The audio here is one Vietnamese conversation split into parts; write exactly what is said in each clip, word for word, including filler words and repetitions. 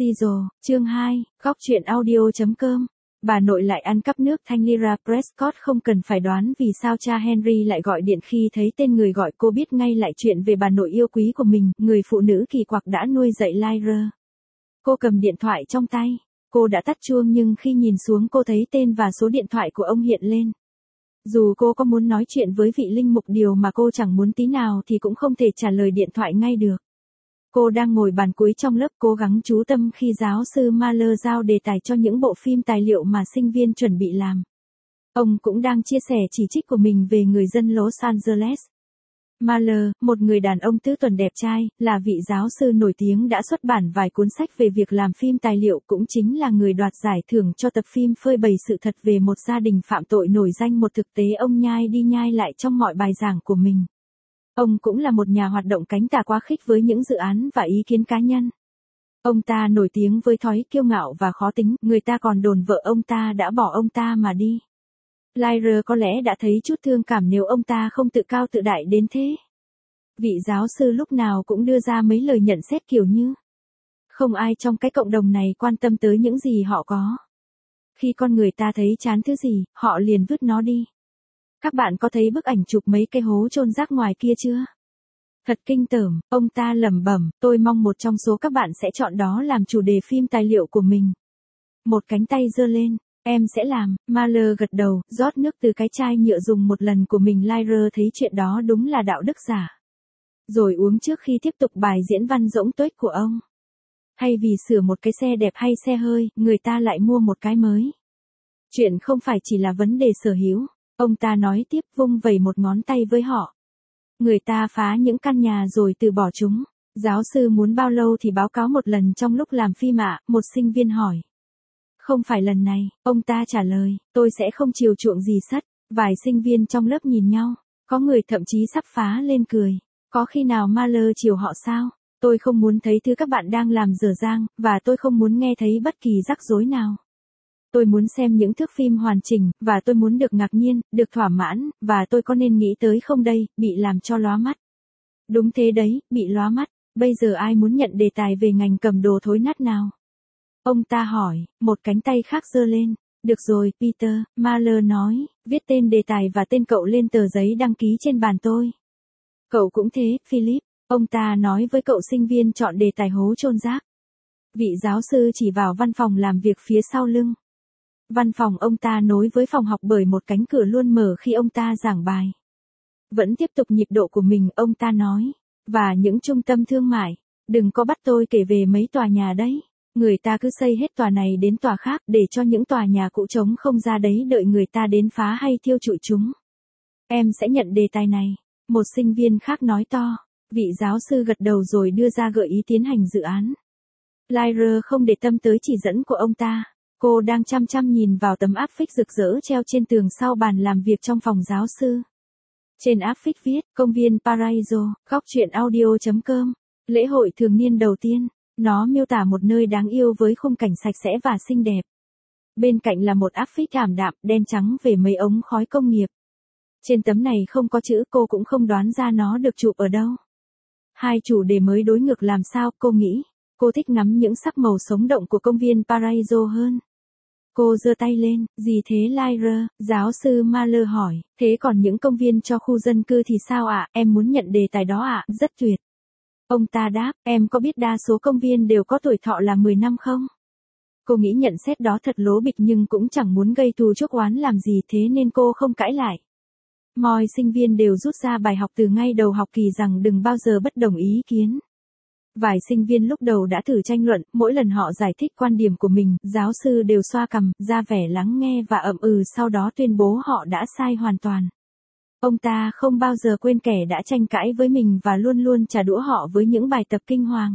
Cecil, chương hai, góc truyện audio.com. Bà nội lại ăn cắp nước thanh Lyra Prescott không cần phải đoán vì sao cha Henry lại gọi điện khi thấy tên người gọi cô biết ngay lại chuyện về bà nội yêu quý của mình, người phụ nữ kỳ quặc đã nuôi dạy Lyra. Cô cầm điện thoại trong tay. Cô đã tắt chuông nhưng khi nhìn xuống cô thấy tên và số điện thoại của ông hiện lên. Dù cô có muốn nói chuyện với vị linh mục điều mà cô chẳng muốn tí nào thì cũng không thể trả lời điện thoại ngay được. Cô đang ngồi bàn cuối trong lớp cố gắng chú tâm khi giáo sư Mahler giao đề tài cho những bộ phim tài liệu mà sinh viên chuẩn bị làm. Ông cũng đang chia sẻ chỉ trích của mình về người dân Los Angeles. Mahler, một người đàn ông tứ tuần đẹp trai, là vị giáo sư nổi tiếng đã xuất bản vài cuốn sách về việc làm phim tài liệu, cũng chính là người đoạt giải thưởng cho tập phim phơi bày sự thật về một gia đình phạm tội nổi danh. Một thực tế ông nhai đi nhai lại trong mọi bài giảng của mình. Ông cũng là một nhà hoạt động cánh tả quá khích với những dự án và ý kiến cá nhân. Ông ta nổi tiếng với thói kiêu ngạo và khó tính, người ta còn đồn vợ ông ta đã bỏ ông ta mà đi. Lyra có lẽ đã thấy chút thương cảm nếu ông ta không tự cao tự đại đến thế. Vị giáo sư lúc nào cũng đưa ra mấy lời nhận xét kiểu như: không ai trong cái cộng đồng này quan tâm tới những gì họ có. Khi con người ta thấy chán thứ gì, họ liền vứt nó đi. Các bạn có thấy bức ảnh chụp mấy cái hố chôn rác ngoài kia chưa? Thật kinh tởm, ông ta lẩm bẩm, tôi mong một trong số các bạn sẽ chọn đó làm chủ đề phim tài liệu của mình. Một cánh tay giơ lên, em sẽ làm. Mahler gật đầu, rót nước từ cái chai nhựa dùng một lần của mình. Lyra thấy chuyện đó đúng là đạo đức giả. Rồi uống trước khi tiếp tục bài diễn văn rỗng tuếch của ông. Thay vì sửa một cái xe đẹp hay xe hơi, người ta lại mua một cái mới. Chuyện không phải chỉ là vấn đề sở hữu. Ông ta nói tiếp, vung vẩy một ngón tay với họ. Người ta phá những căn nhà rồi từ bỏ chúng. Giáo sư muốn bao lâu thì báo cáo một lần trong lúc làm phim ạ? Một sinh viên hỏi. Không phải lần này, ông ta trả lời, tôi sẽ không chiều chuộng gì sất. Vài sinh viên trong lớp nhìn nhau, có người thậm chí sắp phá lên cười. Có khi nào Mahler chiều họ sao? Tôi không muốn thấy thứ các bạn đang làm dở dang, và tôi không muốn nghe thấy bất kỳ rắc rối nào. Tôi muốn xem những thước phim hoàn chỉnh, và tôi muốn được ngạc nhiên, được thỏa mãn, và tôi có nên nghĩ tới không đây, bị làm cho lóa mắt. Đúng thế đấy, bị lóa mắt. Bây giờ ai muốn nhận đề tài về ngành cầm đồ thối nát nào? Ông ta hỏi, một cánh tay khác giơ lên. Được rồi, Peter, Mahler nói, viết tên đề tài và tên cậu lên tờ giấy đăng ký trên bàn tôi. Cậu cũng thế, Philip, ông ta nói với cậu sinh viên chọn đề tài hố chôn rác. Vị giáo sư chỉ vào văn phòng làm việc phía sau lưng. Văn phòng ông ta nối với phòng học bởi một cánh cửa luôn mở khi ông ta giảng bài. Vẫn tiếp tục nhịp độ của mình, ông ta nói. Và những trung tâm thương mại, đừng có bắt tôi kể về mấy tòa nhà đấy. Người ta cứ xây hết tòa này đến tòa khác để cho những tòa nhà cũ trống không ra đấy đợi người ta đến phá hay thiêu trụi chúng. Em sẽ nhận đề tài này. Một sinh viên khác nói to. Vị giáo sư gật đầu rồi đưa ra gợi ý tiến hành dự án. Lyra không để tâm tới chỉ dẫn của ông ta. Cô đang chăm chăm nhìn vào tấm áp phích rực rỡ treo trên tường sau bàn làm việc trong phòng giáo sư. Trên áp phích viết, công viên Paraiso, góc truyện audio.com, lễ hội thường niên đầu tiên. Nó miêu tả một nơi đáng yêu với khung cảnh sạch sẽ và xinh đẹp. Bên cạnh là một áp phích ảm đạm, đen trắng về mấy ống khói công nghiệp. Trên tấm này không có chữ, cô cũng không đoán ra nó được chụp ở đâu. Hai chủ đề mới đối ngược làm sao, cô nghĩ. Cô thích ngắm những sắc màu sống động của công viên Paraiso hơn. Cô giơ tay lên, gì thế Lyra? Giáo sư Mahler hỏi, thế còn những công viên cho khu dân cư thì sao ạ? Em muốn nhận đề tài đó ạ? Rất tuyệt. Ông ta đáp, em có biết đa số công viên đều có tuổi thọ là mười năm không? Cô nghĩ nhận xét đó thật lố bịch nhưng cũng chẳng muốn gây thù chuốc oán làm gì, thế nên cô không cãi lại. Mọi sinh viên đều rút ra bài học từ ngay đầu học kỳ rằng đừng bao giờ bất đồng ý kiến. Vài sinh viên lúc đầu đã thử tranh luận, mỗi lần họ giải thích quan điểm của mình, giáo sư đều xoa cằm, ra vẻ lắng nghe và ậm ừ, sau đó tuyên bố họ đã sai hoàn toàn. Ông ta không bao giờ quên kẻ đã tranh cãi với mình và luôn luôn trả đũa họ với những bài tập kinh hoàng.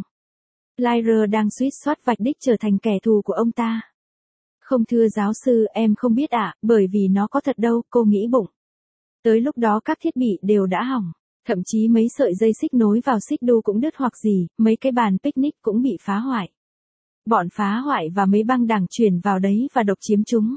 Lyra đang suýt soát vạch đích trở thành kẻ thù của ông ta. Không thưa giáo sư, em không biết ạ, bởi vì nó có thật đâu, cô nghĩ bụng. Tới lúc đó các thiết bị đều đã hỏng. Thậm chí mấy sợi dây xích nối vào xích đu cũng đứt hoặc gì, mấy cái bàn picnic cũng bị phá hoại. Bọn phá hoại và mấy băng đảng chuyển vào đấy và độc chiếm chúng.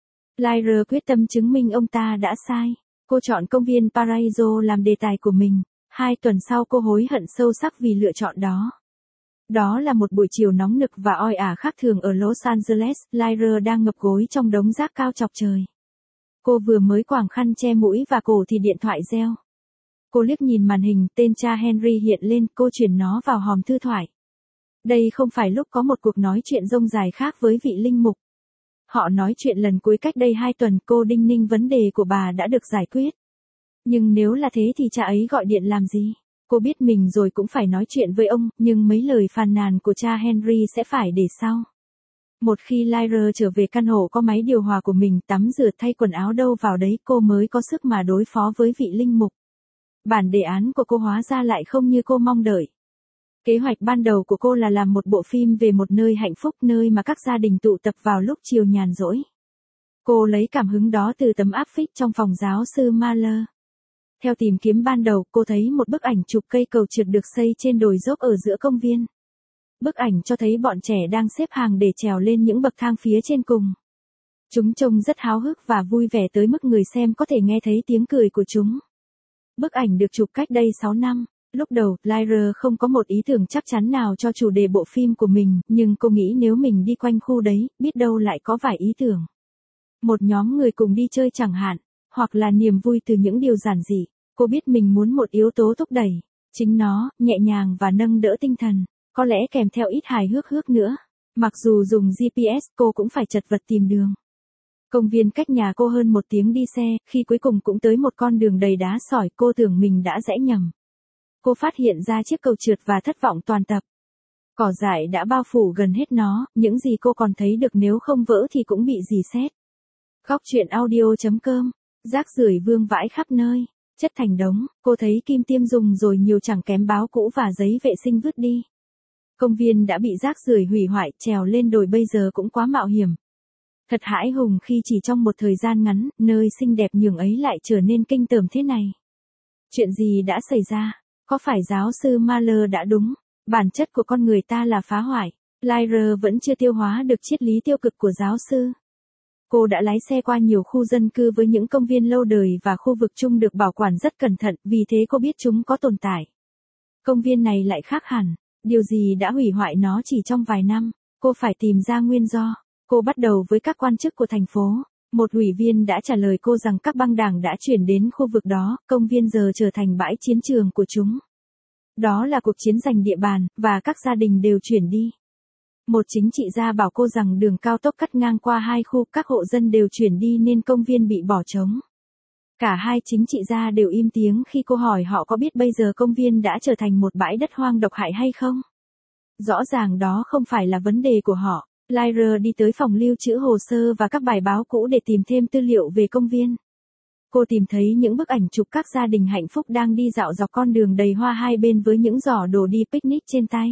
Lyra quyết tâm chứng minh ông ta đã sai. Cô chọn công viên Paraiso làm đề tài của mình. Hai tuần sau cô hối hận sâu sắc vì lựa chọn đó. Đó là một buổi chiều nóng nực và oi ả khác thường ở Los Angeles, Lyra đang ngập gối trong đống rác cao chọc trời. Cô vừa mới quàng khăn che mũi và cổ thì điện thoại reo. Cô liếc nhìn màn hình, tên cha Henry hiện lên, cô chuyển nó vào hòm thư thoại. Đây không phải lúc có một cuộc nói chuyện rông dài khác với vị linh mục. Họ nói chuyện lần cuối cách đây hai tuần, cô đinh ninh vấn đề của bà đã được giải quyết. Nhưng nếu là thế thì cha ấy gọi điện làm gì? Cô biết mình rồi cũng phải nói chuyện với ông, nhưng mấy lời phàn nàn của cha Henry sẽ phải để sau. Một khi Lyra trở về căn hộ có máy điều hòa của mình, tắm rửa thay quần áo đâu vào đấy, cô mới có sức mà đối phó với vị linh mục. Bản đề án của cô hóa ra lại không như cô mong đợi. Kế hoạch ban đầu của cô là làm một bộ phim về một nơi hạnh phúc, nơi mà các gia đình tụ tập vào lúc chiều nhàn rỗi. Cô lấy cảm hứng đó từ tấm áp phích trong phòng giáo sư Mahler. Theo tìm kiếm ban đầu, cô thấy một bức ảnh chụp cây cầu trượt được xây trên đồi dốc ở giữa công viên. Bức ảnh cho thấy bọn trẻ đang xếp hàng để trèo lên những bậc thang phía trên cùng. Chúng trông rất háo hức và vui vẻ tới mức người xem có thể nghe thấy tiếng cười của chúng. Bức ảnh được chụp cách đây sáu năm. Lúc đầu, Lyra không có một ý tưởng chắc chắn nào cho chủ đề bộ phim của mình, nhưng cô nghĩ nếu mình đi quanh khu đấy, biết đâu lại có vài ý tưởng. Một nhóm người cùng đi chơi chẳng hạn, hoặc là niềm vui từ những điều giản dị. Cô biết mình muốn một yếu tố thúc đẩy, chính nó, nhẹ nhàng và nâng đỡ tinh thần, có lẽ kèm theo ít hài hước hước nữa. Mặc dù dùng giê pê ét, cô cũng phải chật vật tìm đường. Công viên cách nhà cô hơn một tiếng đi xe, khi cuối cùng cũng tới một con đường đầy đá sỏi, cô tưởng mình đã rẽ nhầm. Cô phát hiện ra chiếc cầu trượt và thất vọng toàn tập. Cỏ dại đã bao phủ gần hết nó, những gì cô còn thấy được nếu không vỡ thì cũng bị rỉ sét. Góc truyện audio chấm com, rác rưởi vương vãi khắp nơi, chất thành đống, cô thấy kim tiêm dùng rồi nhiều chẳng kém báo cũ và giấy vệ sinh vứt đi. Công viên đã bị rác rưởi hủy hoại, trèo lên đồi bây giờ cũng quá mạo hiểm. Thật hãi hùng khi chỉ trong một thời gian ngắn, nơi xinh đẹp nhường ấy lại trở nên kinh tởm thế này. Chuyện gì đã xảy ra? Có phải giáo sư Mahler đã đúng? Bản chất của con người ta là phá hoại. Lyra vẫn chưa tiêu hóa được triết lý tiêu cực của giáo sư. Cô đã lái xe qua nhiều khu dân cư với những công viên lâu đời và khu vực chung được bảo quản rất cẩn thận, vì thế cô biết chúng có tồn tại. Công viên này lại khác hẳn. Điều gì đã hủy hoại nó chỉ trong vài năm? Cô phải tìm ra nguyên do. Cô bắt đầu với các quan chức của thành phố. Một ủy viên đã trả lời cô rằng các băng đảng đã chuyển đến khu vực đó, công viên giờ trở thành bãi chiến trường của chúng. Đó là cuộc chiến giành địa bàn, và các gia đình đều chuyển đi. Một chính trị gia bảo cô rằng đường cao tốc cắt ngang qua hai khu, các hộ dân đều chuyển đi nên công viên bị bỏ trống. Cả hai chính trị gia đều im tiếng khi cô hỏi họ có biết bây giờ công viên đã trở thành một bãi đất hoang độc hại hay không. Rõ ràng đó không phải là vấn đề của họ. Lyra đi tới phòng lưu trữ hồ sơ và các bài báo cũ để tìm thêm tư liệu về công viên. Cô tìm thấy những bức ảnh chụp các gia đình hạnh phúc đang đi dạo dọc con đường đầy hoa hai bên với những giỏ đồ đi picnic trên tay.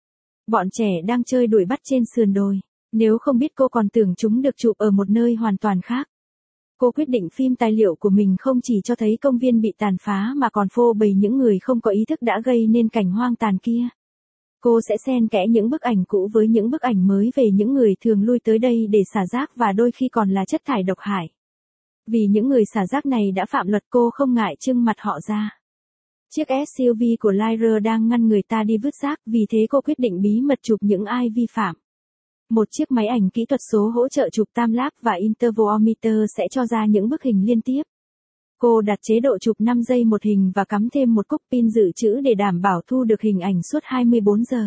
Bọn trẻ đang chơi đuổi bắt trên sườn đồi. Nếu không biết cô còn tưởng chúng được chụp ở một nơi hoàn toàn khác. Cô quyết định phim tài liệu của mình không chỉ cho thấy công viên bị tàn phá mà còn phô bày những người không có ý thức đã gây nên cảnh hoang tàn kia. Cô sẽ xen kẽ những bức ảnh cũ với những bức ảnh mới về những người thường lui tới đây để xả rác và đôi khi còn là chất thải độc hại. Vì những người xả rác này đã phạm luật, cô không ngại trưng mặt họ ra. Chiếc ét u vê của Lyra đang ngăn người ta đi vứt rác, vì thế cô quyết định bí mật chụp những ai vi phạm. Một chiếc máy ảnh kỹ thuật số hỗ trợ chụp timelapse và intervalometer sẽ cho ra những bức hình liên tiếp. Cô đặt chế độ chụp năm giây một hình và cắm thêm một cúc pin dự trữ để đảm bảo thu được hình ảnh suốt hai mươi bốn giờ.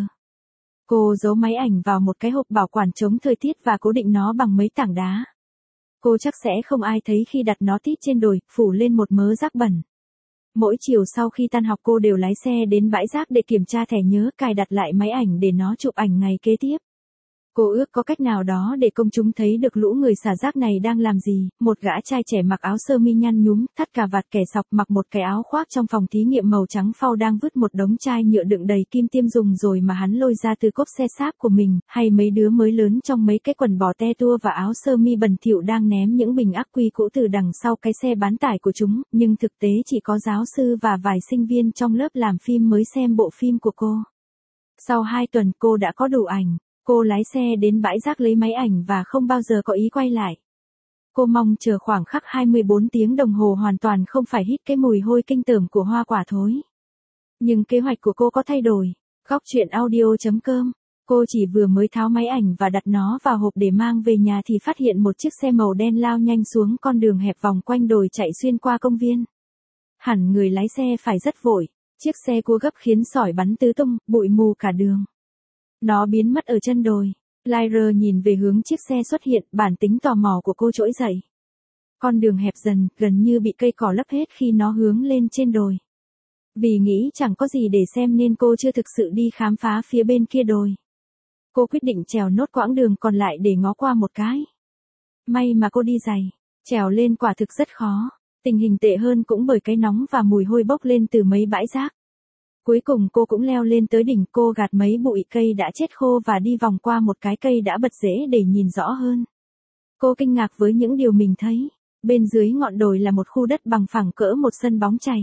Cô giấu máy ảnh vào một cái hộp bảo quản chống thời tiết và cố định nó bằng mấy tảng đá. Cô chắc sẽ không ai thấy khi đặt nó tít trên đồi, phủ lên một mớ rác bẩn. Mỗi chiều sau khi tan học cô đều lái xe đến bãi rác để kiểm tra thẻ nhớ, cài đặt lại máy ảnh để nó chụp ảnh ngày kế tiếp. Cô ước có cách nào đó để công chúng thấy được lũ người xả rác này đang làm gì. Một gã trai trẻ mặc áo sơ mi nhăn nhúm, thắt cà vạt kẻ sọc, mặc một cái áo khoác trong phòng thí nghiệm màu trắng phau đang vứt một đống chai nhựa đựng đầy kim tiêm dùng rồi mà hắn lôi ra từ cốp xe sáp của mình, hay mấy đứa mới lớn trong mấy cái quần bò te tua và áo sơ mi bẩn thỉu đang ném những bình ắc quy cũ từ đằng sau cái xe bán tải của chúng, nhưng thực tế chỉ có giáo sư và vài sinh viên trong lớp làm phim mới xem bộ phim của cô. Sau hai tuần cô đã có đủ ảnh. Cô lái xe đến bãi rác lấy máy ảnh và không bao giờ có ý quay lại. Cô mong chờ khoảng khắc hai mươi bốn tiếng đồng hồ hoàn toàn không phải hít cái mùi hôi kinh tởm của hoa quả thối. Nhưng kế hoạch của cô có thay đổi. Góc truyện audio.com. Cô chỉ vừa mới tháo máy ảnh và đặt nó vào hộp để mang về nhà thì phát hiện một chiếc xe màu đen lao nhanh xuống con đường hẹp vòng quanh đồi chạy xuyên qua công viên. Hẳn người lái xe phải rất vội, chiếc xe cua gấp khiến sỏi bắn tứ tung, bụi mù cả đường. Nó biến mất ở chân đồi. Lyra nhìn về hướng chiếc xe xuất hiện, bản tính tò mò của cô trỗi dậy. Con đường hẹp dần, gần như bị cây cỏ lấp hết khi nó hướng lên trên đồi. Vì nghĩ chẳng có gì để xem nên cô chưa thực sự đi khám phá phía bên kia đồi. Cô quyết định trèo nốt quãng đường còn lại để ngó qua một cái. May mà cô đi giày, trèo lên quả thực rất khó. Tình hình tệ hơn cũng bởi cái nóng và mùi hôi bốc lên từ mấy bãi rác. Cuối cùng cô cũng leo lên tới đỉnh, cô gạt mấy bụi cây đã chết khô và đi vòng qua một cái cây đã bật rễ để nhìn rõ hơn. Cô kinh ngạc với những điều mình thấy. Bên dưới ngọn đồi là một khu đất bằng phẳng cỡ một sân bóng chày.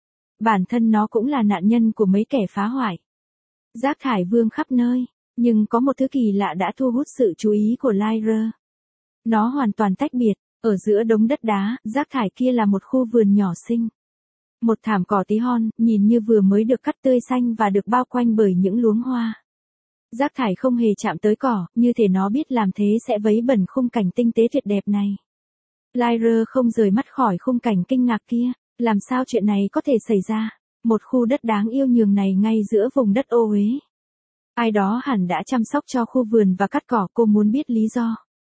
Bản thân nó cũng là nạn nhân của mấy kẻ phá hoại. Rác thải vương khắp nơi, nhưng có một thứ kỳ lạ đã thu hút sự chú ý của Lyra. Nó hoàn toàn tách biệt, ở giữa đống đất đá, rác thải kia là một khu vườn nhỏ xinh. Một thảm cỏ tí hon, nhìn như vừa mới được cắt tươi xanh và được bao quanh bởi những luống hoa. Rác thải không hề chạm tới cỏ, như thể nó biết làm thế sẽ vấy bẩn khung cảnh tinh tế tuyệt đẹp này. Lyra không rời mắt khỏi khung cảnh kinh ngạc kia, làm sao chuyện này có thể xảy ra, một khu đất đáng yêu nhường này ngay giữa vùng đất ô uế. Ai đó hẳn đã chăm sóc cho khu vườn và cắt cỏ, cô muốn biết lý do.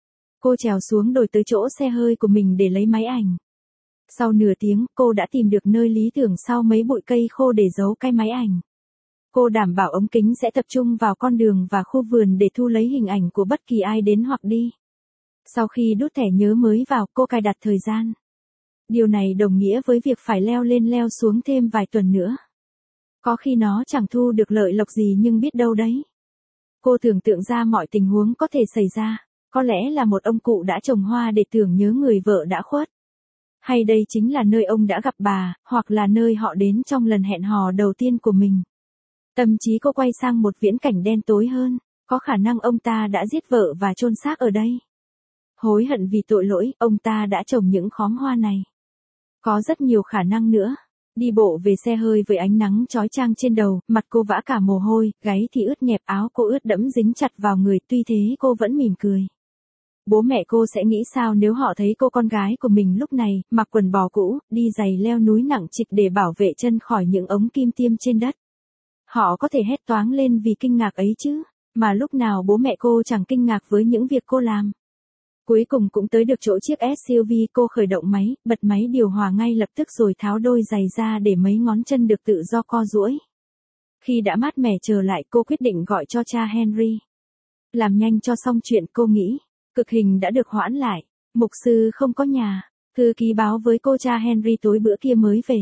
Cô trèo xuống đồi tới chỗ xe hơi của mình để lấy máy ảnh. Sau nửa tiếng, cô đã tìm được nơi lý tưởng sau mấy bụi cây khô để giấu cái máy ảnh. Cô đảm bảo ống kính sẽ tập trung vào con đường và khu vườn để thu lấy hình ảnh của bất kỳ ai đến hoặc đi. Sau khi đút thẻ nhớ mới vào, cô cài đặt thời gian. Điều này đồng nghĩa với việc phải leo lên leo xuống thêm vài tuần nữa. Có khi nó chẳng thu được lợi lộc gì nhưng biết đâu đấy. Cô tưởng tượng ra mọi tình huống có thể xảy ra. Có lẽ là một ông cụ đã trồng hoa để tưởng nhớ người vợ đã khuất. Hay đây chính là nơi ông đã gặp bà, hoặc là nơi họ đến trong lần hẹn hò đầu tiên của mình. Tâm trí cô quay sang một viễn cảnh đen tối hơn. Có khả năng ông ta đã giết vợ và chôn xác ở đây. Hối hận vì tội lỗi, ông ta đã trồng những khóm hoa này. Có rất nhiều khả năng nữa. Đi bộ về xe hơi với ánh nắng chói chang trên đầu, mặt cô vã cả mồ hôi, gáy thì ướt nhẹp, áo cô ướt đẫm dính chặt vào người, tuy thế cô vẫn mỉm cười. Bố mẹ cô sẽ nghĩ sao nếu họ thấy cô con gái của mình lúc này, mặc quần bò cũ, đi giày leo núi nặng trịch để bảo vệ chân khỏi những ống kim tiêm trên đất. Họ có thể hét toáng lên vì kinh ngạc ấy chứ, mà lúc nào bố mẹ cô chẳng kinh ngạc với những việc cô làm. Cuối cùng cũng tới được chỗ chiếc ét u vê, cô khởi động máy, bật máy điều hòa ngay lập tức rồi tháo đôi giày ra để mấy ngón chân được tự do co duỗi. Khi đã mát mẻ trở lại, cô quyết định gọi cho cha Henry. Làm nhanh cho xong chuyện, cô nghĩ. Cực hình đã được hoãn lại. Mục sư không có nhà. Thư ký báo với cô cha Henry tối bữa kia mới về.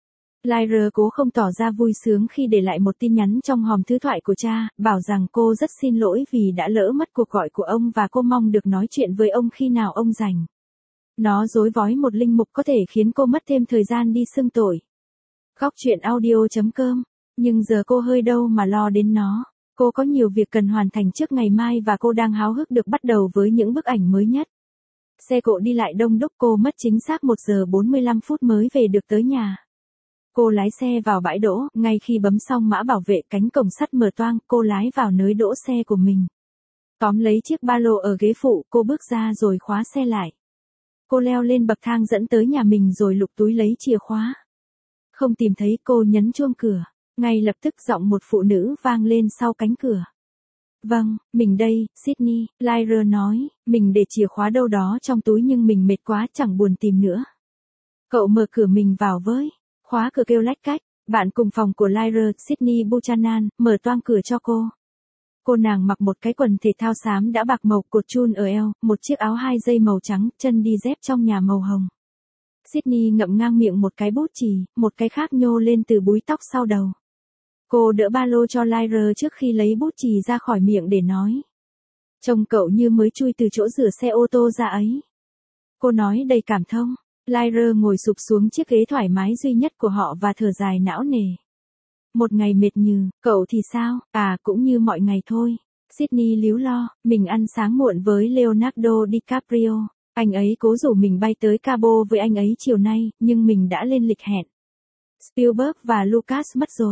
Lyra cố không tỏ ra vui sướng khi để lại một tin nhắn trong hòm thư thoại của cha, bảo rằng cô rất xin lỗi vì đã lỡ mất cuộc gọi của ông và cô mong được nói chuyện với ông khi nào ông rảnh. Nó rối vói một linh mục có thể khiến cô mất thêm thời gian đi xưng tội. Góc truyện audio.com. Nhưng giờ cô hơi đâu mà lo đến nó. Cô có nhiều việc cần hoàn thành trước ngày mai và cô đang háo hức được bắt đầu với những bức ảnh mới nhất. Xe cộ đi lại đông đúc, cô mất chính xác một giờ bốn mươi lăm phút mới về được tới nhà. Cô lái xe vào bãi đỗ, ngay khi bấm xong mã bảo vệ, cánh cổng sắt mở toang, cô lái vào nới đỗ xe của mình. Tóm lấy chiếc ba lô ở ghế phụ, cô bước ra rồi khóa xe lại. Cô leo lên bậc thang dẫn tới nhà mình rồi lục túi lấy chìa khóa. Không tìm thấy, cô nhấn chuông cửa. Ngay lập tức giọng một phụ nữ vang lên sau cánh cửa. Vâng, mình đây, Sydney, Lyra nói, mình để chìa khóa đâu đó trong túi nhưng mình mệt quá chẳng buồn tìm nữa. Cậu mở cửa mình vào với. Khóa cửa kêu lách cách, bạn cùng phòng của Lyra, Sydney Buchanan, mở toang cửa cho cô. Cô nàng mặc một cái quần thể thao xám đã bạc màu, cột chun ở eo, một chiếc áo hai dây màu trắng, chân đi dép trong nhà màu hồng. Sydney ngậm ngang miệng một cái bút chì, một cái khác nhô lên từ búi tóc sau đầu. Cô đỡ ba lô cho Lyra trước khi lấy bút chì ra khỏi miệng để nói. Trông cậu như mới chui từ chỗ rửa xe ô tô ra ấy. Cô nói đầy cảm thông. Lyra ngồi sụp xuống chiếc ghế thoải mái duy nhất của họ và thở dài não nề. Một ngày mệt nhừ, cậu thì sao? À, cũng như mọi ngày thôi. Sydney líu lo, mình ăn sáng muộn với Leonardo DiCaprio. Anh ấy cố rủ mình bay tới Cabo với anh ấy chiều nay, nhưng mình đã lên lịch hẹn. Spielberg và Lucas mất rồi.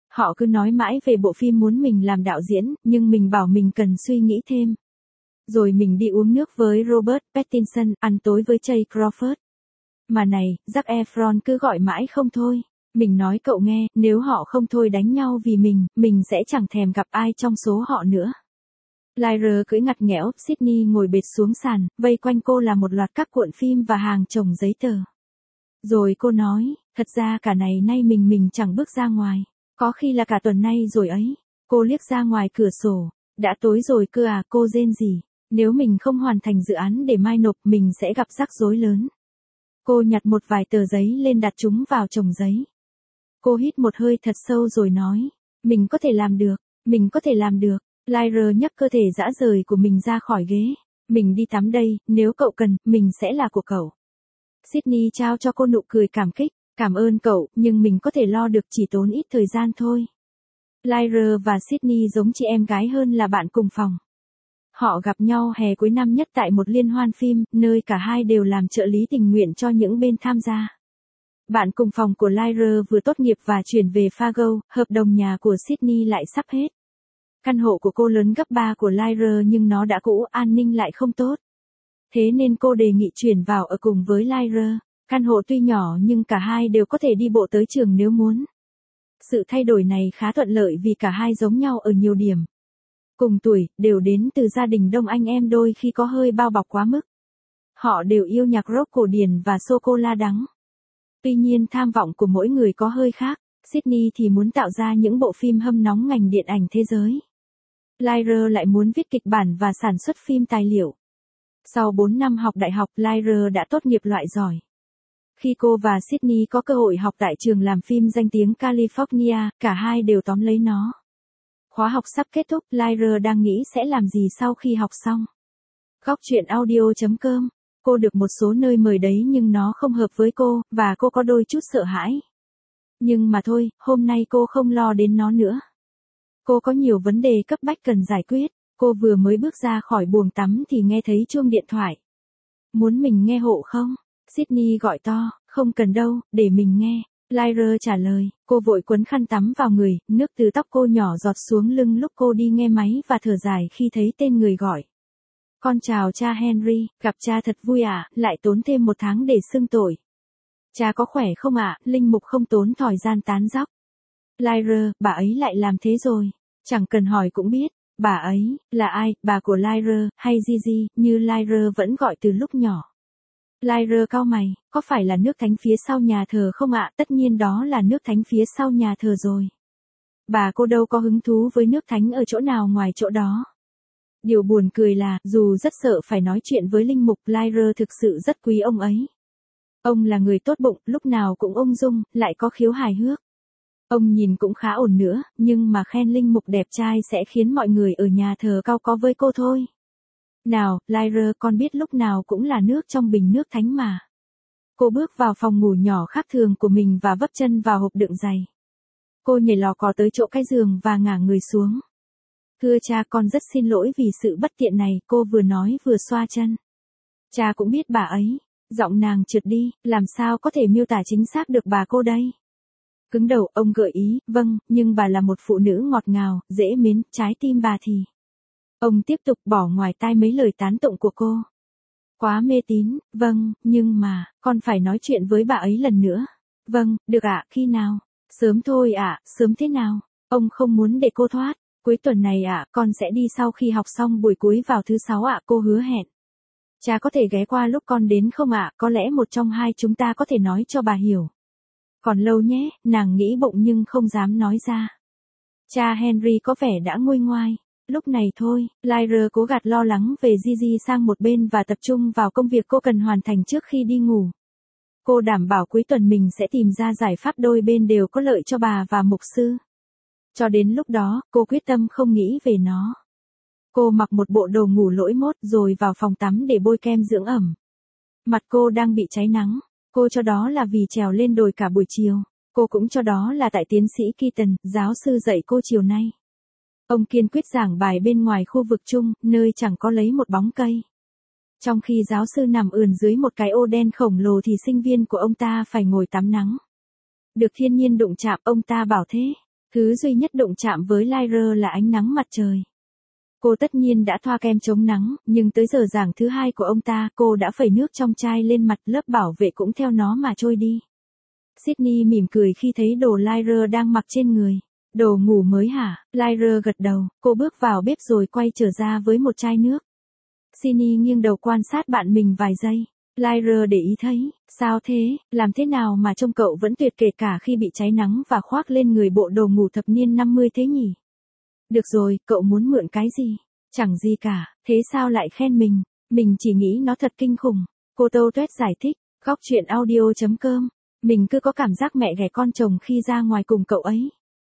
Họ cứ nói mãi về bộ phim muốn mình làm đạo diễn, nhưng mình bảo mình cần suy nghĩ thêm. Rồi mình đi uống nước với Robert Pattinson, ăn tối với Jay Crawford. Mà này, Zac Efron cứ gọi mãi không thôi. Mình nói cậu nghe, nếu họ không thôi đánh nhau vì mình, mình sẽ chẳng thèm gặp ai trong số họ nữa. Lyra cưỡi ngặt nghẽo, Sydney ngồi bệt xuống sàn, vây quanh cô là một loạt các cuộn phim và hàng chồng giấy tờ. Rồi cô nói, thật ra cả ngày nay mình mình chẳng bước ra ngoài. Có khi là cả tuần nay rồi ấy. Cô liếc ra ngoài cửa sổ. Đã tối rồi cơ à, cô rên rỉ. Nếu mình không hoàn thành dự án để mai nộp, mình sẽ gặp rắc rối lớn. Cô nhặt một vài tờ giấy lên đặt chúng vào chồng giấy. Cô hít một hơi thật sâu rồi nói, mình có thể làm được, mình có thể làm được. Lyra nhấc cơ thể dã rời của mình ra khỏi ghế. Mình đi tắm đây, nếu cậu cần, mình sẽ là của cậu. Sydney trao cho cô nụ cười cảm kích, cảm ơn cậu, nhưng mình có thể lo được, chỉ tốn ít thời gian thôi. Lyra và Sydney giống chị em gái hơn là bạn cùng phòng. Họ gặp nhau hè cuối năm nhất tại một liên hoan phim, nơi cả hai đều làm trợ lý tình nguyện cho những bên tham gia. Bạn cùng phòng của Lyra vừa tốt nghiệp và chuyển về Fargo, hợp đồng nhà của Sydney lại sắp hết. Căn hộ của cô lớn gấp ba của Lyra nhưng nó đã cũ, an ninh lại không tốt. Thế nên cô đề nghị chuyển vào ở cùng với Lyra. Căn hộ tuy nhỏ nhưng cả hai đều có thể đi bộ tới trường nếu muốn. Sự thay đổi này khá thuận lợi vì cả hai giống nhau ở nhiều điểm. Cùng tuổi, đều đến từ gia đình đông anh em, đôi khi có hơi bao bọc quá mức. Họ đều yêu nhạc rock cổ điển và sô-cô-la đắng. Tuy nhiên tham vọng của mỗi người có hơi khác. Sydney thì muốn tạo ra những bộ phim hâm nóng ngành điện ảnh thế giới. Lyra lại muốn viết kịch bản và sản xuất phim tài liệu. Sau bốn năm học đại học, Lyra đã tốt nghiệp loại giỏi. Khi cô và Sydney có cơ hội học tại trường làm phim danh tiếng California, cả hai đều tóm lấy nó. Khóa học sắp kết thúc, Lyra đang nghĩ sẽ làm gì sau khi học xong. Góc truyện audio chấm com. Cô được một số nơi mời đấy nhưng nó không hợp với cô, và cô có đôi chút sợ hãi. Nhưng mà thôi, hôm nay cô không lo đến nó nữa. Cô có nhiều vấn đề cấp bách cần giải quyết. Cô vừa mới bước ra khỏi buồng tắm thì nghe thấy chuông điện thoại. Muốn mình nghe hộ không? Sydney gọi to, không cần đâu, để mình nghe. Lyra trả lời, cô vội quấn khăn tắm vào người, nước từ tóc cô nhỏ giọt xuống lưng lúc cô đi nghe máy và thở dài khi thấy tên người gọi. Con chào cha Henry, gặp cha thật vui ạ, à, lại tốn thêm một tháng để xưng tội. Cha có khỏe không ạ? À? Linh mục không tốn thời gian tán dóc. Lyra, bà ấy lại làm thế rồi. Chẳng cần hỏi cũng biết. Bà ấy, là ai, bà của Lyra, hay Gigi, như Lyra vẫn gọi từ lúc nhỏ. Lyra cau mày, có phải là nước thánh phía sau nhà thờ không ạ? À? Tất nhiên đó là nước thánh phía sau nhà thờ rồi. Bà cô đâu có hứng thú với nước thánh ở chỗ nào ngoài chỗ đó. Điều buồn cười là, dù rất sợ phải nói chuyện với linh mục, Lyra thực sự rất quý ông ấy. Ông là người tốt bụng, lúc nào cũng ung dung, lại có khiếu hài hước. Ông nhìn cũng khá ổn nữa, nhưng mà khen linh mục đẹp trai sẽ khiến mọi người ở nhà thờ cau có với cô thôi. Nào, Lyra, con biết lúc nào cũng là nước trong bình nước thánh mà. Cô bước vào phòng ngủ nhỏ khác thường của mình và vấp chân vào hộp đựng giày. Cô nhảy lò cò tới chỗ cái giường và ngả người xuống. Thưa cha, con rất xin lỗi vì sự bất tiện này, cô vừa nói vừa xoa chân. Cha cũng biết bà ấy. Giọng nàng trượt đi, làm sao có thể miêu tả chính xác được bà cô đây? Cứng đầu, ông gợi ý, vâng, nhưng bà là một phụ nữ ngọt ngào, dễ mến, trái tim bà thì. Ông tiếp tục bỏ ngoài tai mấy lời tán tụng của cô. Quá mê tín, vâng, nhưng mà, con phải nói chuyện với bà ấy lần nữa. Vâng, được ạ, khi nào? Sớm thôi ạ, sớm thế nào? Ông không muốn để cô thoát. Cuối tuần này ạ, con sẽ đi sau khi học xong buổi cuối vào thứ sáu ạ, cô hứa hẹn. Cha có thể ghé qua lúc con đến không ạ, có lẽ một trong hai chúng ta có thể nói cho bà hiểu. Còn lâu nhé, nàng nghĩ bụng nhưng không dám nói ra. Cha Henry có vẻ đã nguôi ngoai. Lúc này thôi, Lyra cố gạt lo lắng về Gigi sang một bên và tập trung vào công việc cô cần hoàn thành trước khi đi ngủ. Cô đảm bảo cuối tuần mình sẽ tìm ra giải pháp đôi bên đều có lợi cho bà và mục sư. Cho đến lúc đó, cô quyết tâm không nghĩ về nó. Cô mặc một bộ đồ ngủ lỗi mốt rồi vào phòng tắm để bôi kem dưỡng ẩm. Mặt cô đang bị cháy nắng. Cô cho đó là vì trèo lên đồi cả buổi chiều. Cô cũng cho đó là tại tiến sĩ Keaton, giáo sư dạy cô chiều nay. Ông kiên quyết giảng bài bên ngoài khu vực chung, nơi chẳng có lấy một bóng cây. Trong khi giáo sư nằm ườn dưới một cái ô đen khổng lồ thì sinh viên của ông ta phải ngồi tắm nắng. Được thiên nhiên đụng chạm, ông ta bảo thế. Thứ duy nhất đụng chạm với Lyra là ánh nắng mặt trời. Cô tất nhiên đã thoa kem chống nắng, nhưng tới giờ giảng thứ hai của ông ta, cô đã phẩy nước trong chai lên mặt, lớp bảo vệ cũng theo nó mà trôi đi. Sydney mỉm cười khi thấy đồ Lyra đang mặc trên người. Đồ ngủ mới hả? Lyra gật đầu, cô bước vào bếp rồi quay trở ra với một chai nước. Sydney nghiêng đầu quan sát bạn mình vài giây. Lyra để ý thấy, sao thế, làm thế nào mà trông cậu vẫn tuyệt kể cả khi bị cháy nắng và khoác lên người bộ đồ ngủ thập niên năm mươi thế nhỉ? Được rồi, cậu muốn mượn cái gì? Chẳng gì cả, thế sao lại khen mình? Mình chỉ nghĩ nó thật kinh khủng. Cô Tâu Tuét giải thích, góc chuyện audio.com. Mình cứ có cảm giác mẹ ghẻ con chồng khi ra ngoài cùng cậu ấy.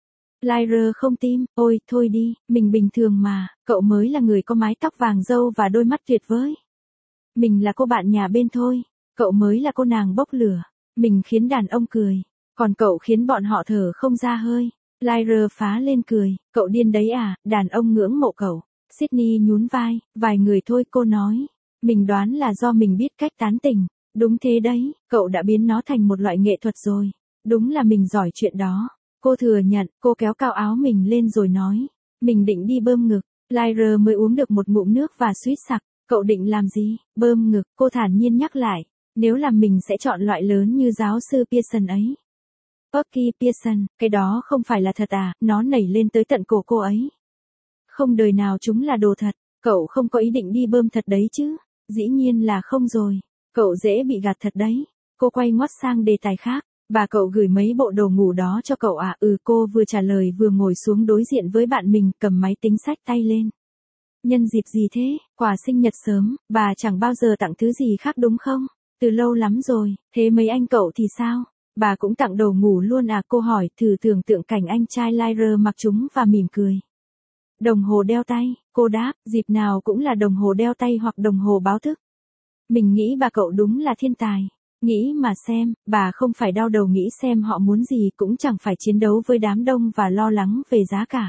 Lyra không tin, ôi, thôi đi, mình bình thường mà, cậu mới là người có mái tóc vàng râu và đôi mắt tuyệt vời. Mình là cô bạn nhà bên thôi, cậu mới là cô nàng bốc lửa. Mình khiến đàn ông cười, còn cậu khiến bọn họ thở không ra hơi. Lyra phá lên cười, cậu điên đấy à, đàn ông ngưỡng mộ cậu. Sydney nhún vai, vài người thôi cô nói. Mình đoán là do mình biết cách tán tỉnh. Đúng thế đấy, cậu đã biến nó thành một loại nghệ thuật rồi. Đúng là mình giỏi chuyện đó. Cô thừa nhận, cô kéo cao áo mình lên rồi nói. Mình định đi bơm ngực. Lyra mới uống được một ngụm nước và suýt sặc. Cậu định làm gì? Bơm ngực, cô thản nhiên nhắc lại. Nếu là mình sẽ chọn loại lớn như giáo sư Pearson ấy. Perky Pearson, cái đó không phải là thật à, nó nảy lên tới tận cổ cô ấy. Không đời nào chúng là đồ thật, cậu không có ý định đi bơm thật đấy chứ? Dĩ nhiên là không rồi, cậu dễ bị gạt thật đấy. Cô quay ngoắt sang đề tài khác, bà cậu gửi mấy bộ đồ ngủ đó cho cậu à? Ừ, cô vừa trả lời vừa ngồi xuống đối diện với bạn mình, cầm máy tính xách tay lên. Nhân dịp gì thế? Quà sinh nhật sớm, bà chẳng bao giờ tặng thứ gì khác đúng không? Từ lâu lắm rồi, thế mấy anh cậu thì sao? Bà cũng tặng đồ ngủ luôn à? Cô hỏi, thử tưởng tượng cảnh anh trai Lyra mặc chúng và mỉm cười. Đồng hồ đeo tay, cô đáp, dịp nào cũng là đồng hồ đeo tay hoặc đồng hồ báo thức. Mình nghĩ bà cậu đúng là thiên tài. Nghĩ mà xem, bà không phải đau đầu nghĩ xem họ muốn gì, cũng chẳng phải chiến đấu với đám đông và lo lắng về giá cả.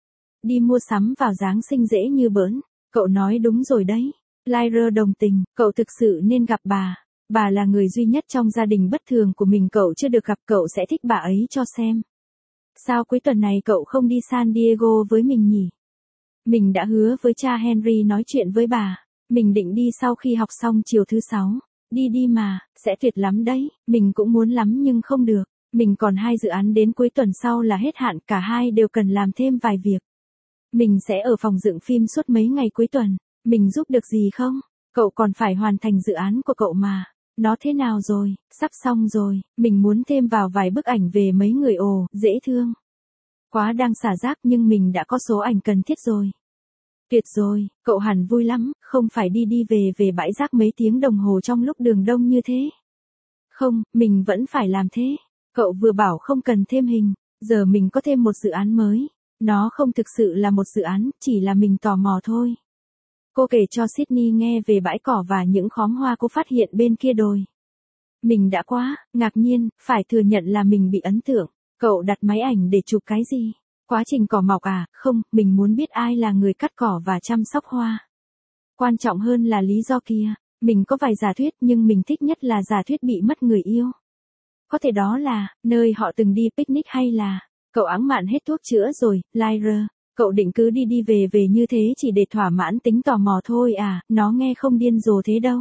Đi mua sắm vào Giáng sinh dễ như bỡn. Cậu nói đúng rồi đấy. Lyra đồng tình, cậu thực sự nên gặp bà. Bà là người duy nhất trong gia đình bất thường của mình cậu chưa được gặp, cậu sẽ thích bà ấy cho xem. Sao cuối tuần này cậu không đi San Diego với mình nhỉ? Mình đã hứa với cha Henry nói chuyện với bà. Mình định đi sau khi học xong chiều thứ sáu. Đi đi mà, sẽ tuyệt lắm đấy. Mình cũng muốn lắm nhưng không được. Mình còn hai dự án đến cuối tuần sau là hết hạn, cả hai đều cần làm thêm vài việc. Mình sẽ ở phòng dựng phim suốt mấy ngày cuối tuần. Mình giúp được gì không? Cậu còn phải hoàn thành dự án của cậu mà. Nó thế nào rồi? Sắp xong rồi. Mình muốn thêm vào vài bức ảnh về mấy người ồ, dễ thương. Quá đang xả rác nhưng mình đã có số ảnh cần thiết rồi. Tuyệt rồi, cậu hẳn vui lắm, không phải đi đi về về bãi rác mấy tiếng đồng hồ trong lúc đường đông như thế. Không, mình vẫn phải làm thế. Cậu vừa bảo không cần thêm hình, giờ mình có thêm một dự án mới. Nó không thực sự là một dự án, chỉ là mình tò mò thôi. Cô kể cho Sydney nghe về bãi cỏ và những khóm hoa cô phát hiện bên kia đồi. Mình đã quá ngạc nhiên, phải thừa nhận là mình bị ấn tượng. Cậu đặt máy ảnh để chụp cái gì? Quá trình cỏ mọc à? Không, mình muốn biết ai là người cắt cỏ và chăm sóc hoa. Quan trọng hơn là lý do kia. Mình có vài giả thuyết nhưng mình thích nhất là giả thuyết bị mất người yêu. Có thể đó là nơi họ từng đi picnic hay là cậu áng mạn hết thuốc chữa rồi, Lyra. Cậu định cứ đi đi về về như thế chỉ để thỏa mãn tính tò mò thôi à? Nó nghe không điên rồ thế đâu.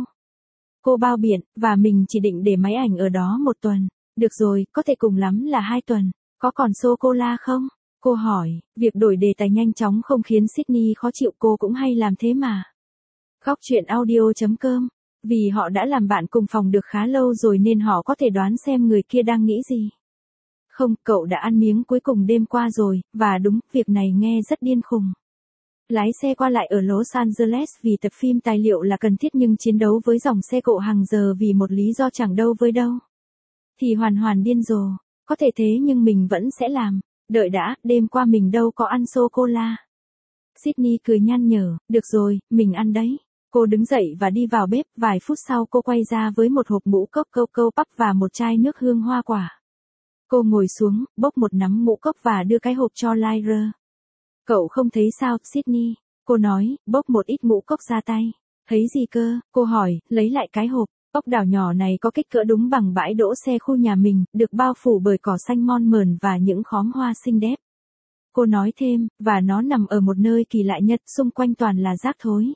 Cô bao biện, và mình chỉ định để máy ảnh ở đó một tuần. Được rồi, có thể cùng lắm là hai tuần. Có còn sô-cô-la không? Cô hỏi, việc đổi đề tài nhanh chóng không khiến Sydney khó chịu, cô cũng hay làm thế mà. Góc chuyện audio.com. Vì họ đã làm bạn cùng phòng được khá lâu rồi nên họ có thể đoán xem người kia đang nghĩ gì. Không, cậu đã ăn miếng cuối cùng đêm qua rồi, và đúng, việc này nghe rất điên khùng. Lái xe qua lại ở Los Angeles vì tập phim tài liệu là cần thiết nhưng chiến đấu với dòng xe cộ hàng giờ vì một lý do chẳng đâu với đâu. Thì hoàn hoàn điên rồ. Có thể thế nhưng mình vẫn sẽ làm. Đợi đã, đêm qua mình đâu có ăn sô-cô-la. Sydney cười nhăn nhở, được rồi, mình ăn đấy. Cô đứng dậy và đi vào bếp, vài phút sau cô quay ra với một hộp ngũ cốc cocoa puff và một chai nước hương hoa quả. Cô ngồi xuống, bốc một nắm ngũ cốc và đưa cái hộp cho Lyra. Cậu không thấy sao, Sydney? Cô nói, bốc một ít ngũ cốc ra tay. Thấy gì cơ? Cô hỏi, lấy lại cái hộp. Ốc đảo nhỏ này có kích cỡ đúng bằng bãi đỗ xe khu nhà mình, được bao phủ bởi cỏ xanh mon mờn và những khóm hoa xinh đẹp. Cô nói thêm, và nó nằm ở một nơi kỳ lạ nhất, xung quanh toàn là rác thối.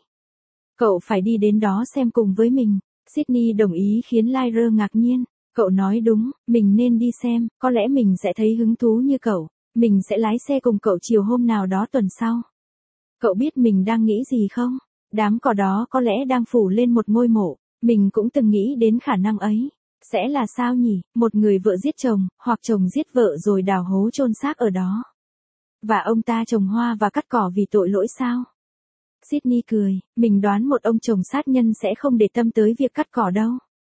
Cậu phải đi đến đó xem cùng với mình. Sydney đồng ý khiến Lyra ngạc nhiên. Cậu nói đúng, mình nên đi xem, có lẽ mình sẽ thấy hứng thú như cậu. Mình sẽ lái xe cùng cậu chiều hôm nào đó tuần sau. Cậu biết mình đang nghĩ gì không? Đám cỏ đó có lẽ đang phủ lên một ngôi mộ. Mình cũng từng nghĩ đến khả năng ấy. Sẽ là sao nhỉ? Một người vợ giết chồng, hoặc chồng giết vợ rồi đào hố chôn xác ở đó. Và ông ta trồng hoa và cắt cỏ vì tội lỗi sao? Sydney cười, mình đoán một ông chồng sát nhân sẽ không để tâm tới việc cắt cỏ đâu.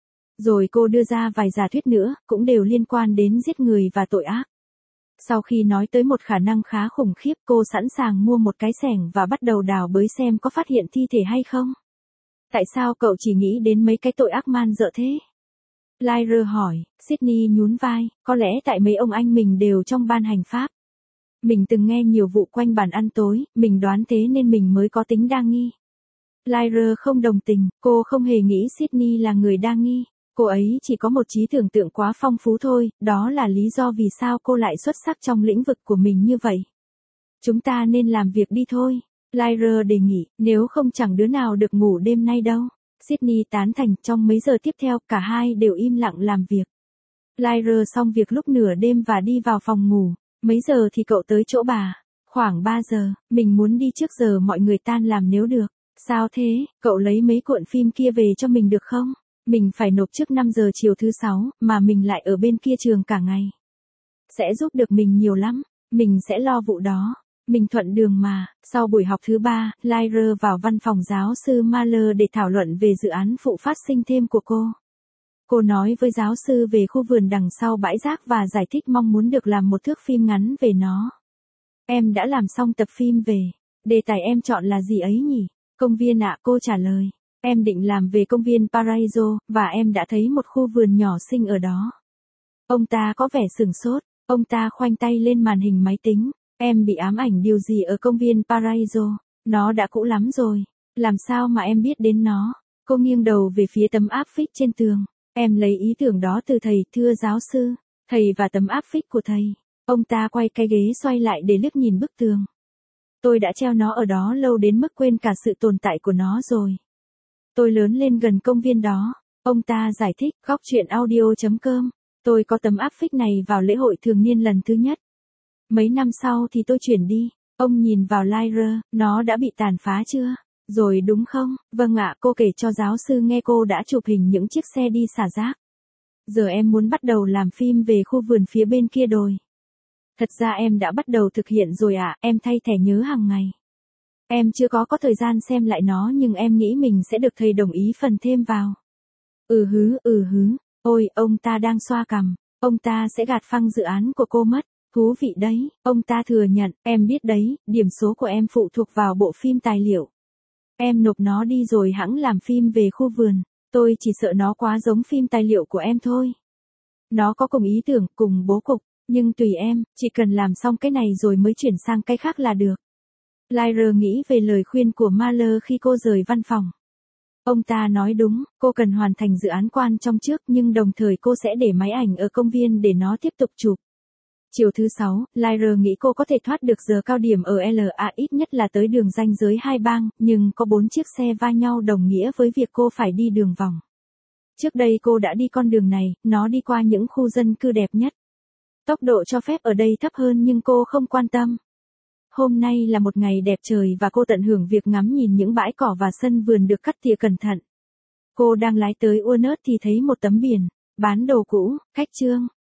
Rồi cô đưa ra vài giả thuyết nữa, cũng đều liên quan đến giết người và tội ác. Sau khi nói tới một khả năng khá khủng khiếp, cô sẵn sàng mua một cái xẻng và bắt đầu đào bới xem có phát hiện thi thể hay không. Tại sao cậu chỉ nghĩ đến mấy cái tội ác man dợ thế? Lyra hỏi. Sydney nhún vai, có lẽ tại mấy ông anh mình đều trong ban hành pháp. Mình từng nghe nhiều vụ quanh bàn ăn tối, mình đoán thế nên mình mới có tính đa nghi. Lyra không đồng tình, cô không hề nghĩ Sydney là người đa nghi. Cô ấy chỉ có một trí tưởng tượng quá phong phú thôi, đó là lý do vì sao cô lại xuất sắc trong lĩnh vực của mình như vậy. Chúng ta nên làm việc đi thôi. Lyra đề nghị, nếu không chẳng đứa nào được ngủ đêm nay đâu. Sydney tán thành, trong mấy giờ tiếp theo, cả hai đều im lặng làm việc. Lyra xong việc lúc nửa đêm và đi vào phòng ngủ. Mấy giờ thì cậu tới chỗ bà? Khoảng ba giờ, mình muốn đi trước giờ mọi người tan làm nếu được. Sao thế, cậu lấy mấy cuộn phim kia về cho mình được không? Mình phải nộp trước năm giờ chiều thứ sáu, mà mình lại ở bên kia trường cả ngày. Sẽ giúp được mình nhiều lắm, mình sẽ lo vụ đó. Mình thuận đường mà. Sau buổi học thứ ba, Lyra vào văn phòng giáo sư Mahler để thảo luận về dự án phụ phát sinh thêm của cô. Cô nói với giáo sư về khu vườn đằng sau bãi rác và giải thích mong muốn được làm một thước phim ngắn về nó. Em đã làm xong tập phim về. Đề tài em chọn là gì ấy nhỉ? Công viên ạ, cô trả lời. Em định làm về công viên Paraiso, và em đã thấy một khu vườn nhỏ xinh ở đó. Ông ta có vẻ sửng sốt, ông ta khoanh tay lên màn hình máy tính. Em bị ám ảnh điều gì ở công viên Paraiso? Nó đã cũ lắm rồi. Làm sao mà em biết đến nó? Cô nghiêng đầu về phía tấm áp phích trên tường. Em lấy ý tưởng đó từ thầy, thưa giáo sư. Thầy và tấm áp phích của thầy. Ông ta quay cái ghế xoay lại để liếc nhìn bức tường. Tôi đã treo nó ở đó lâu đến mức quên cả sự tồn tại của nó rồi. Tôi lớn lên gần công viên đó. Ông ta giải thích, góc truyện audio chấm com. Tôi có tấm áp phích này vào lễ hội thường niên lần thứ nhất. Mấy năm sau thì tôi chuyển đi. Ông nhìn vào Lyra, nó đã bị tàn phá chưa? Rồi đúng không? Vâng ạ, cô kể cho giáo sư nghe cô đã chụp hình những chiếc xe đi xả rác. Giờ em muốn bắt đầu làm phim về khu vườn phía bên kia đồi. Thật ra em đã bắt đầu thực hiện rồi ạ, em thay thẻ nhớ hàng ngày. Em chưa có có thời gian xem lại nó nhưng em nghĩ mình sẽ được thầy đồng ý phần thêm vào. Ừ hứ, ừ hứ, ôi, ông ta đang xoa cằm, ông ta sẽ gạt phăng dự án của cô mất. Thú vị đấy, ông ta thừa nhận, em biết đấy, điểm số của em phụ thuộc vào bộ phim tài liệu. Em nộp nó đi rồi hẵng làm phim về khu vườn, tôi chỉ sợ nó quá giống phim tài liệu của em thôi. Nó có cùng ý tưởng, cùng bố cục, nhưng tùy em, chỉ cần làm xong cái này rồi mới chuyển sang cái khác là được. Lyra nghĩ về lời khuyên của Mahler khi cô rời văn phòng. Ông ta nói đúng, cô cần hoàn thành dự án quan trong trước nhưng đồng thời cô sẽ để máy ảnh ở công viên để nó tiếp tục chụp. Chiều thứ sáu, Lyra nghĩ cô có thể thoát được giờ cao điểm ở lờ a ít nhất là tới đường ranh giới hai bang, nhưng có bốn chiếc xe va nhau đồng nghĩa với việc cô phải đi đường vòng. Trước đây cô đã đi con đường này, nó đi qua những khu dân cư đẹp nhất. Tốc độ cho phép ở đây thấp hơn nhưng cô không quan tâm. Hôm nay là một ngày đẹp trời và cô tận hưởng việc ngắm nhìn những bãi cỏ và sân vườn được cắt tỉa cẩn thận. Cô đang lái tới Walnut thì thấy một tấm biển, bán đồ cũ, khách trương.